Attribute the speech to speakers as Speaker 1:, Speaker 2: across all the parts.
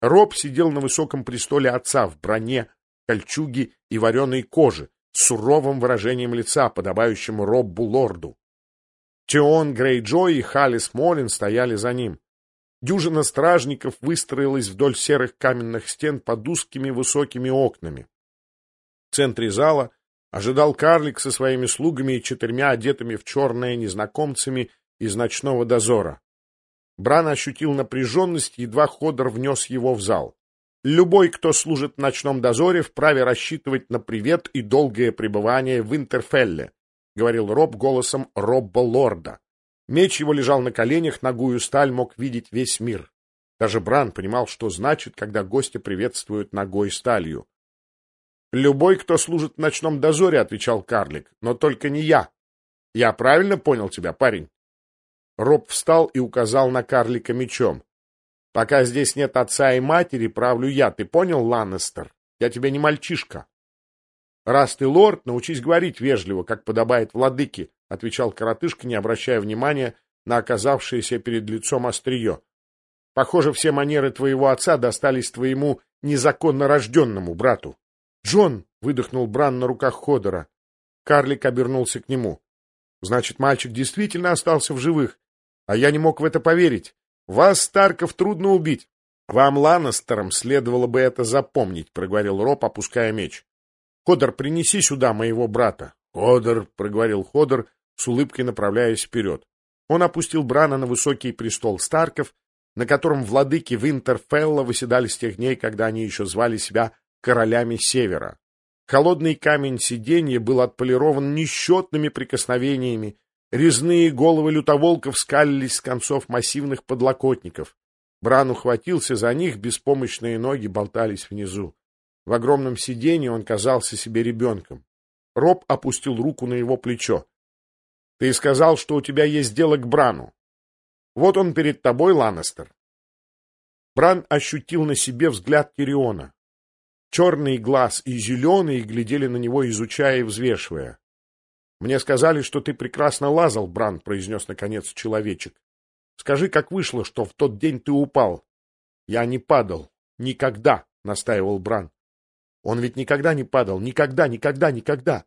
Speaker 1: Роб сидел на высоком престоле отца в броне, кольчуге и вареной коже, с суровым выражением лица, подобающим Роббу-лорду. Тион Грейджой и Халлис Молин стояли за ним. Дюжина стражников выстроилась вдоль серых каменных стен под узкими высокими окнами. В центре зала ожидал карлик со своими слугами и 4 одетыми в черное незнакомцами из ночного дозора. Бран ощутил напряженность, едва Ходор внес его в зал. Любой, кто служит в ночном дозоре, вправе рассчитывать на привет и долгое пребывание в Интерфелле, — говорил Роб голосом Робба-лорда. Меч его лежал на коленях, нагую сталь мог видеть весь мир. Даже Бран понимал, что значит, когда гостя приветствуют нагой сталью. — Любой, кто служит в ночном дозоре, — отвечал карлик, — но только не я. Я правильно понял тебя, парень? Роб встал и указал на карлика мечом. — Пока здесь нет отца и матери, правлю я. Ты понял, Ланнестер? Я тебе не мальчишка. — Раз ты лорд, научись говорить вежливо, как подобает владыке, — отвечал коротышка, не обращая внимания на оказавшееся перед лицом острие. — Похоже, все манеры твоего отца достались твоему незаконно рожденному брату. — Джон! — выдохнул Бран на руках Ходора. Карлик обернулся к нему. — Значит, мальчик действительно остался в живых. А я не мог в это поверить. Вас, Старков, трудно убить. Вам, Ланнестерам, следовало бы это запомнить, — проговорил Роб, опуская меч. — Ходор, принеси сюда моего брата. — Ходор, — проговорил Ходор, с улыбкой направляясь вперед. Он опустил Брана на высокий престол Старков, на котором владыки Винтерфелла восседали с тех дней, когда они еще звали себя королями Севера. Холодный камень сиденья был отполирован несчетными прикосновениями, резные головы лютоволков скалились с концов массивных подлокотников. Бран ухватился за них, беспомощные ноги болтались внизу. В огромном сиденье он казался себе ребенком. Роб опустил руку на его плечо. — Ты сказал, что у тебя есть дело к Брану. Вот он перед тобой, Ланнестер. Бран ощутил на себе взгляд Тириона. Черный глаз и зеленый глядели на него, изучая и взвешивая. — Мне сказали, что ты прекрасно лазал, Бран, — произнес наконец человечек. — Скажи, как вышло, что в тот день ты упал? — Я не падал. Никогда, — настаивал Бран. Он ведь никогда не падал. Никогда, никогда, никогда.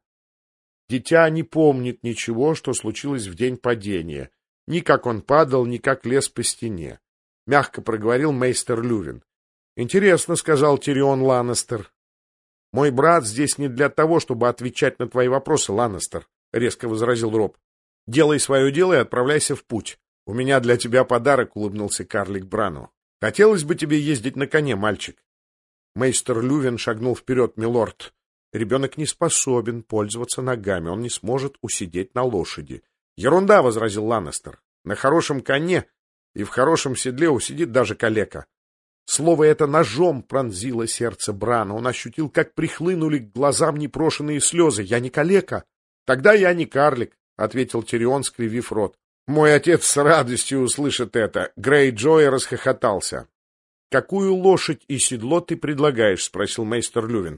Speaker 1: Дитя не помнит ничего, что случилось в день падения. Ни как он падал, ни как лез по стене. Мягко проговорил мейстер Лювин. — Интересно, — сказал Тирион Ланнестер. — Мой брат здесь не для того, чтобы отвечать на твои вопросы, Ланнестер, — резко возразил Роб. — Делай свое дело и отправляйся в путь. — У меня для тебя подарок, — улыбнулся карлик Брану. — Хотелось бы тебе ездить на коне, мальчик. Мейстер Лювин шагнул вперед. — Милорд, ребенок не способен пользоваться ногами, он не сможет усидеть на лошади. — Ерунда, — возразил Ланнестер. — На хорошем коне и в хорошем седле усидит даже калека. Слово это ножом пронзило сердце Брана. Он ощутил, как прихлынули к глазам непрошенные слезы. — Я не калека. — Тогда я не карлик, — ответил Тирион, скривив рот. — Мой отец с радостью услышит это. Грейджой расхохотался. — Какую лошадь и седло ты предлагаешь? — спросил мейстер Лювин.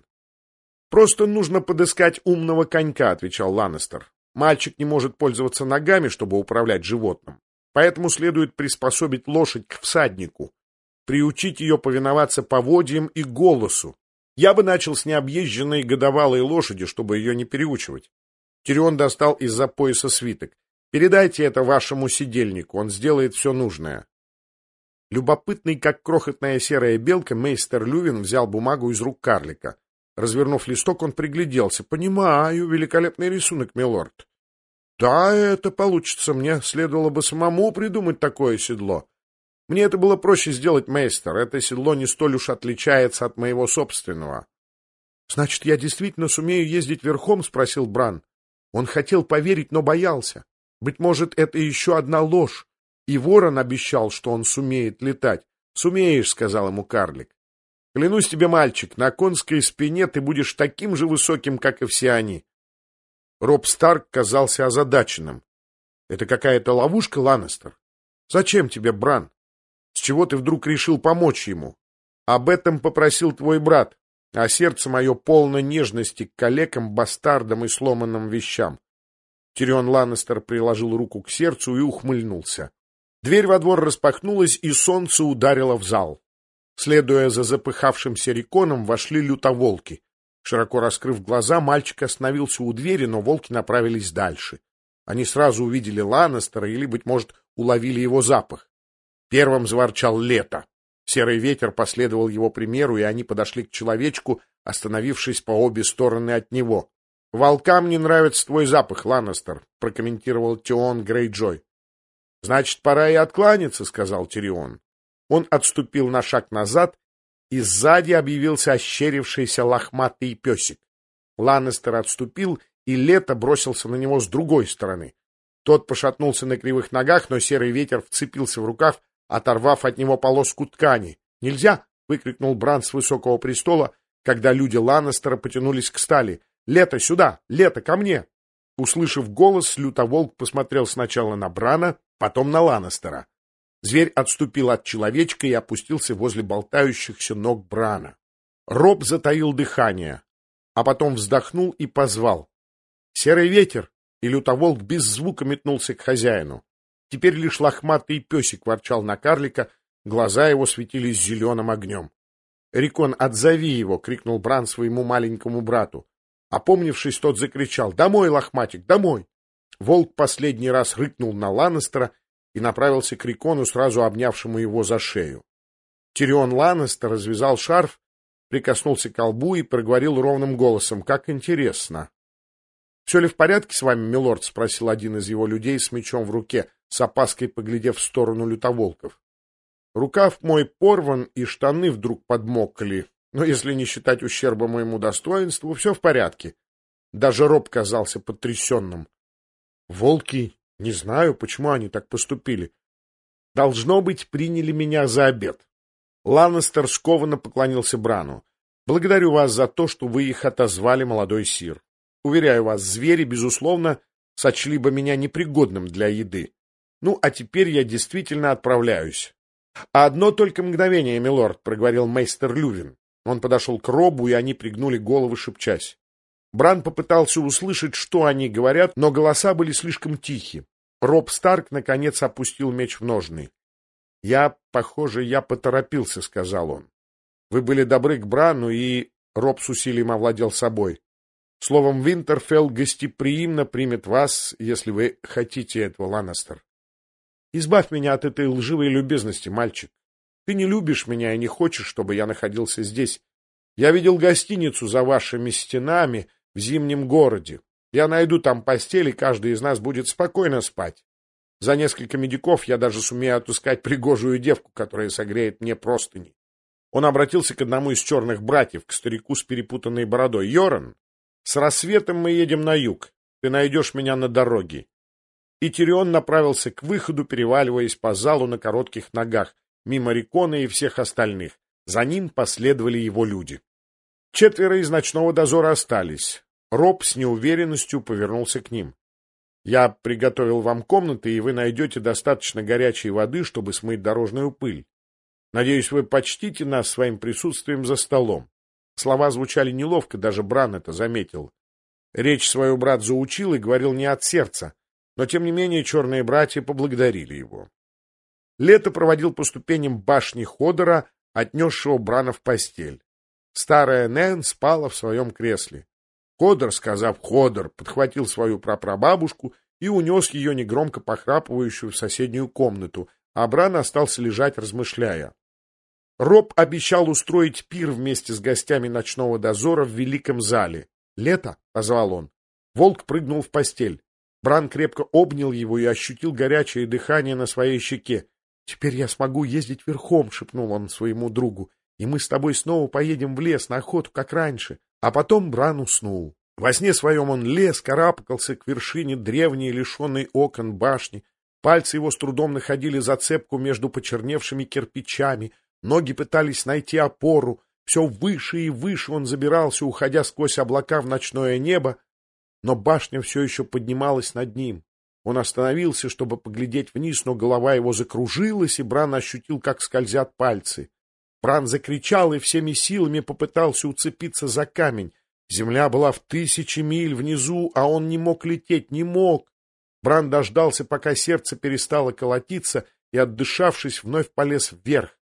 Speaker 1: — Просто нужно подыскать умного конька, — отвечал Ланнестер. — Мальчик не может пользоваться ногами, чтобы управлять животным. Поэтому следует приспособить лошадь к всаднику, приучить ее повиноваться поводьям и голосу. Я бы начал с необъезженной годовалой лошади, чтобы ее не переучивать. Тирион достал из-за пояса свиток. Передайте это вашему сидельнику, он сделает все нужное. Любопытный, как крохотная серая белка, мейстер Лювин взял бумагу из рук карлика. Развернув листок, он пригляделся. — Понимаю, великолепный рисунок, милорд. — Да, это получится. Мне следовало бы самому придумать такое седло. Мне это было проще сделать, мейстер. Это седло не столь уж отличается от моего собственного. — Значит, я действительно сумею ездить верхом? — спросил Бран. Он хотел поверить, но боялся. Быть может, это еще одна ложь. И ворон обещал, что он сумеет летать. — Сумеешь, — сказал ему карлик. — Клянусь тебе, мальчик, на конской спине ты будешь таким же высоким, как и все они. Роб Старк казался озадаченным. — Это какая-то ловушка, Ланнестер? — Зачем тебе, Бран? С чего ты вдруг решил помочь ему? Об этом попросил твой брат, а сердце мое полно нежности к калекам, бастардам и сломанным вещам. Тирион Ланнестер приложил руку к сердцу и ухмыльнулся. Дверь во двор распахнулась, и солнце ударило в зал. Следуя за запыхавшимся Риконом, вошли лютоволки. Широко раскрыв глаза, мальчик остановился у двери, но волки направились дальше. Они сразу увидели Ланнестера или, быть может, уловили его запах. Первым заворчал Лето. Серый ветер последовал его примеру, и они подошли к человечку, остановившись по обе стороны от него. — Волкам не нравится твой запах, Ланнестер, — прокомментировал Тион Грейджой. — Значит, пора и откланяться, — сказал Тирион. Он отступил на шаг назад, и сзади объявился ощерившийся лохматый песик. Ланнестер отступил, и Лето бросился на него с другой стороны. Тот пошатнулся на кривых ногах, но серый ветер вцепился в рукав, оторвав от него полоску ткани. «Нельзя!» — выкрикнул Бран с высокого престола, когда люди Ланнестера потянулись к стали. «Лето, сюда! Лето, ко мне!» Услышав голос, лютоволк посмотрел сначала на Брана, потом на Ланнестера. Зверь отступил от человечка и опустился возле болтающихся ног Брана. Роб затаил дыхание, а потом вздохнул и позвал. «Серый ветер!» И лютоволк без звука метнулся к хозяину. Теперь лишь лохматый песик ворчал на карлика, глаза его светились зеленым огнем. «Рикон, отзови его!» — крикнул Бран своему маленькому брату. Опомнившись, тот закричал: «Домой, лохматик, домой!» Волк последний раз рыкнул на Ланнестера и направился к Рикону, сразу обнявшему его за шею. Тирион Ланнестер развязал шарф, прикоснулся к колбу и проговорил ровным голосом: «Как интересно!» «Все ли в порядке с вами, милорд?» — спросил один из его людей с мечом в руке, с опаской поглядев в сторону лютоволков. «Рукав мой порван, и штаны вдруг подмокли, но если не считать ущерба моему достоинству, все в порядке». Даже Роб казался потрясенным. «Волки, не знаю, почему они так поступили. Должно быть, приняли меня за обед». Ланнестер скованно поклонился Брану. «Благодарю вас за то, что вы их отозвали, молодой сир. Уверяю вас, звери, безусловно, сочли бы меня непригодным для еды. Ну, а теперь я действительно отправляюсь». «Одно только мгновение, милорд», — проговорил мейстер Лювин. Он подошел к Робу, и они пригнули головы, шепчась. Бран попытался услышать, что они говорят, но голоса были слишком тихи. Роб Старк, наконец, опустил меч в ножны. Похоже, я поторопился», — сказал он. «Вы были добры к Брану, и...» Роб с усилием овладел собой. «Словом, Винтерфелл гостеприимно примет вас, если вы хотите этого, Ланнестер. Избавь меня от этой лживой любезности, мальчик. Ты не любишь меня и не хочешь, чтобы я находился здесь. Я видел гостиницу за вашими стенами в зимнем городе. Я найду там постель, и каждый из нас будет спокойно спать. За несколько медиков я даже сумею отыскать пригожую девку, которая согреет мне простыни». Он обратился к одному из черных братьев, к старику с перепутанной бородой. «Йоран, с рассветом мы едем на юг. Ты найдешь меня на дороге». И Тирион направился к выходу, переваливаясь по залу на коротких ногах, мимо Рикона и всех остальных. За ним последовали его люди. 4 из ночного дозора остались. Роб с неуверенностью повернулся к ним. «Я приготовил вам комнаты, и вы найдете достаточно горячей воды, чтобы смыть дорожную пыль. Надеюсь, вы почтите нас своим присутствием за столом». Слова звучали неловко, даже Бран это заметил. Речь свою брат заучил и говорил не от сердца, но, тем не менее, черные братья поблагодарили его. Лето проводил по ступеням башни Ходора, отнесшего Брана в постель. Старая Нэн спала в своем кресле. Ходор, сказав «Ходор», подхватил свою прапрабабушку и унес ее негромко похрапывающую в соседнюю комнату, а Бран остался лежать, размышляя. Роб обещал устроить пир вместе с гостями ночного дозора в великом зале. «Лето!» — позвал он. Волк прыгнул в постель. Бран крепко обнял его и ощутил горячее дыхание на своей щеке. «Теперь я смогу ездить верхом», — шепнул он своему другу, «и мы с тобой снова поедем в лес на охоту, как раньше». А потом Бран уснул. Во сне своем он лез, карабкался к вершине древней, лишенной окон башни. Пальцы его с трудом находили зацепку между почерневшими кирпичами, ноги пытались найти опору. Все выше и выше он забирался, уходя сквозь облака в ночное небо, но башня все еще поднималась над ним. Он остановился, чтобы поглядеть вниз, но голова его закружилась, и Бран ощутил, как скользят пальцы. Бран закричал и всеми силами попытался уцепиться за камень. Земля была в 1000 миль внизу, а он не мог лететь, не мог. Бран дождался, пока сердце перестало колотиться, и, отдышавшись, вновь полез вверх.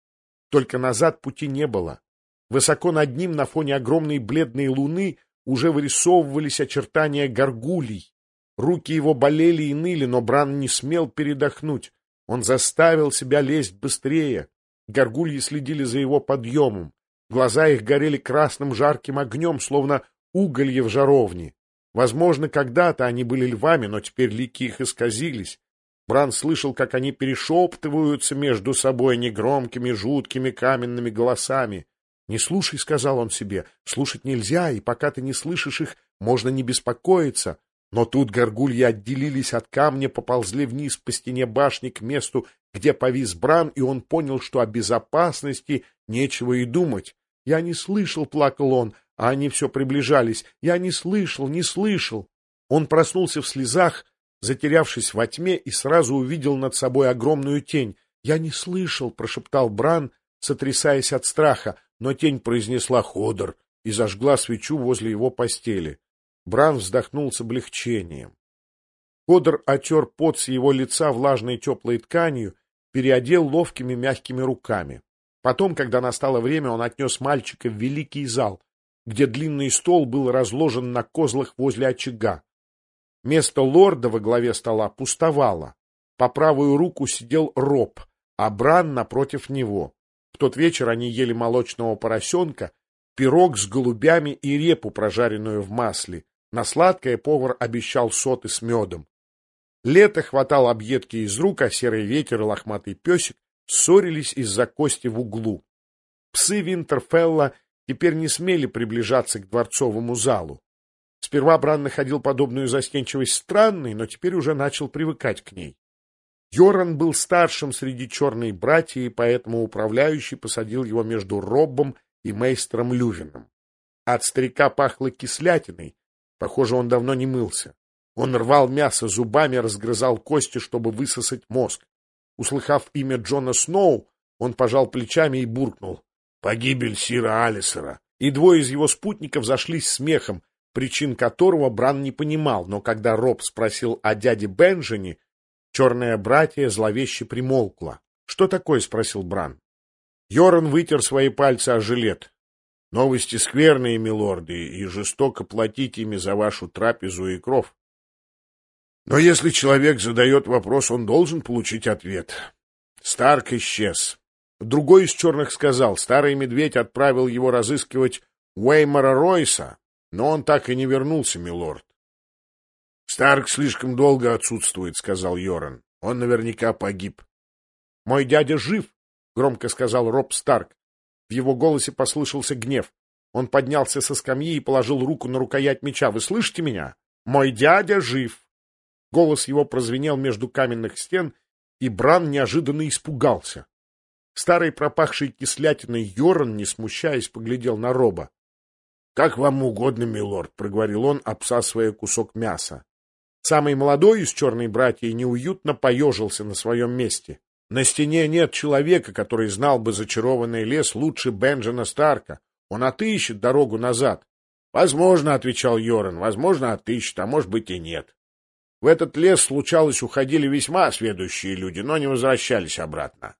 Speaker 1: Только назад пути не было. Высоко над ним, на фоне огромной бледной луны, уже вырисовывались очертания горгулий. Руки его болели и ныли, но Бран не смел передохнуть. Он заставил себя лезть быстрее. Горгульи следили за его подъемом. Глаза их горели красным жарким огнем, словно уголье в жаровне. Возможно, когда-то они были львами, но теперь лики их исказились. Бран слышал, как они перешептываются между собой негромкими, жуткими каменными голосами. «Не слушай», — сказал он себе, — «слушать нельзя, и пока ты не слышишь их, можно не беспокоиться». Но тут горгульи отделились от камня, поползли вниз по стене башни к месту, где повис Бран, и он понял, что о безопасности нечего и думать. «Я не слышал», — плакал он, а они все приближались. «Я не слышал, не слышал». Он проснулся в слезах, затерявшись во тьме, и сразу увидел над собой огромную тень. «Я не слышал», — прошептал Бран, сотрясаясь от страха, но тень произнесла «Ходор» и зажгла свечу возле его постели. Бран вздохнул с облегчением. Ходор отер пот с его лица влажной теплой тканью, переодел ловкими мягкими руками. Потом, когда настало время, он отнес мальчика в великий зал, где длинный стол был разложен на козлах возле очага. Место лорда во главе стола пустовало. По правую руку сидел Роб, а Бран напротив него. В тот вечер они ели молочного поросенка, пирог с голубями и репу, прожаренную в масле. На сладкое повар обещал соты с медом. Лето хватал объедки из рук, а серый ветер и лохматый песик ссорились из-за кости в углу. Псы Винтерфелла теперь не смели приближаться к дворцовому залу. Сперва Бран находил подобную застенчивость странной, но теперь уже начал привыкать к ней. Йоран был старшим среди черной братьи, и поэтому управляющий посадил его между Роббом и мейстером Лювином. От старика пахло кислятиной. Похоже, он давно не мылся. Он рвал мясо зубами, разгрызал кости, чтобы высосать мозг. Услыхав имя Джона Сноу, он пожал плечами и буркнул: «Погибель сира Алисера». И двое из его спутников зашлись смехом, причин которого Бран не понимал, но когда Роб спросил о дяде Бенджине, черное братье зловеще примолкло. «Что такое?» — спросил Бран. Йоран вытер свои пальцы о жилет. «Новости скверные, милорды, и жестоко платить ими за вашу трапезу и кров. Но если человек задает вопрос, он должен получить ответ. Старк исчез». Другой из черных сказал: «Старый медведь отправил его разыскивать Уэймора Ройса, но он так и не вернулся, милорд». «Старк слишком долго отсутствует», — сказал Йоран. «Он наверняка погиб». «Мой дядя жив», — громко сказал Роб Старк. В его голосе послышался гнев. Он поднялся со скамьи и положил руку на рукоять меча. «Вы слышите меня? Мой дядя жив!» Голос его прозвенел между каменных стен, и Бран неожиданно испугался. Старый пропахший кислятиной Йоран, не смущаясь, поглядел на Роба. «Как вам угодно, милорд», — проговорил он, обсасывая кусок мяса. Самый молодой из черной братьев неуютно поежился на своем месте. На стене нет человека, который знал бы зачарованный лес лучше Бенджина Старка. Он отыщет дорогу назад. — Возможно, — отвечал Йоран, — возможно, отыщет, а может быть и нет. В этот лес, случалось, уходили весьма сведущие люди, но не возвращались обратно.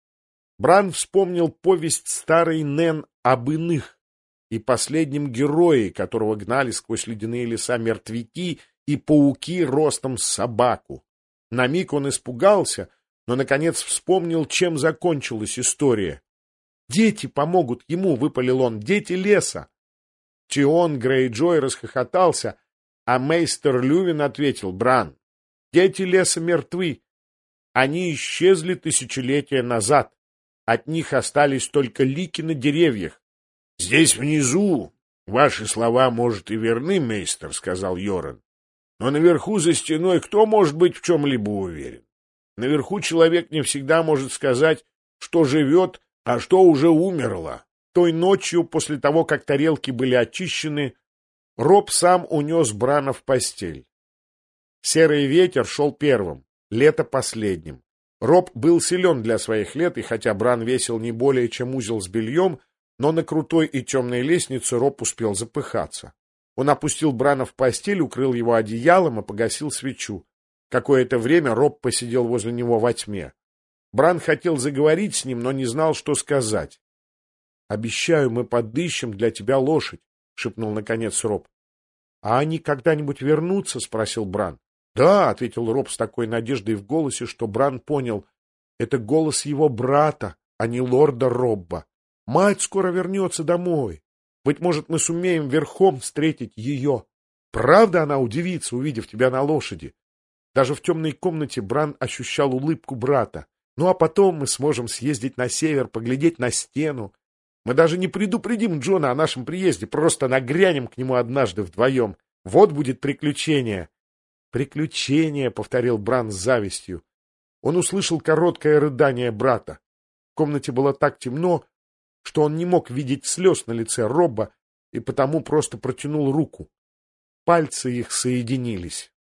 Speaker 1: Бран вспомнил повесть старой Нэн об иных и последнем герое, которого гнали сквозь ледяные леса мертвяки и пауки ростом с собаку. На миг он испугался, но, наконец, вспомнил, чем закончилась история. «Дети помогут ему», — выпалил он, — «дети леса». Тион Грейджой расхохотался, а мейстер Лювин ответил: «Бран, дети леса мертвы. Они исчезли тысячелетия назад. От них остались только лики на деревьях». «Здесь внизу ваши слова, может, и верны, мейстер», — сказал Йоран. «Но наверху за стеной кто может быть в чем-либо уверен? Наверху человек не всегда может сказать, что живет, а что уже умерло». Той ночью, после того, как тарелки были очищены, Роб сам унес Брана в постель. Серый ветер шел первым, лето последним. Роб был силен для своих лет, и хотя Бран весил не более, чем узел с бельем, но на крутой и темной лестнице Роб успел запыхаться. Он опустил Брана в постель, укрыл его одеялом и погасил свечу. Какое-то время Роб посидел возле него во тьме. Бран хотел заговорить с ним, но не знал, что сказать. — Обещаю, мы подыщем для тебя лошадь, — шепнул наконец Роб. — А они когда-нибудь вернутся? — спросил Бран. — Да, — ответил Роб с такой надеждой в голосе, что Бран понял. Это голос его брата, а не лорда Робба. Мать скоро вернется домой. Быть может, мы сумеем верхом встретить ее. Правда, она удивится, увидев тебя на лошади. Даже в темной комнате Бран ощущал улыбку брата. Ну а потом мы сможем съездить на север, поглядеть на стену. Мы даже не предупредим Джона о нашем приезде, просто нагрянем к нему однажды вдвоем. Вот будет приключение. Приключение, — повторил Бран с завистью. Он услышал короткое рыдание брата. В комнате было так темно, что он не мог видеть слез на лице Робба и потому просто протянул руку. Пальцы их соединились.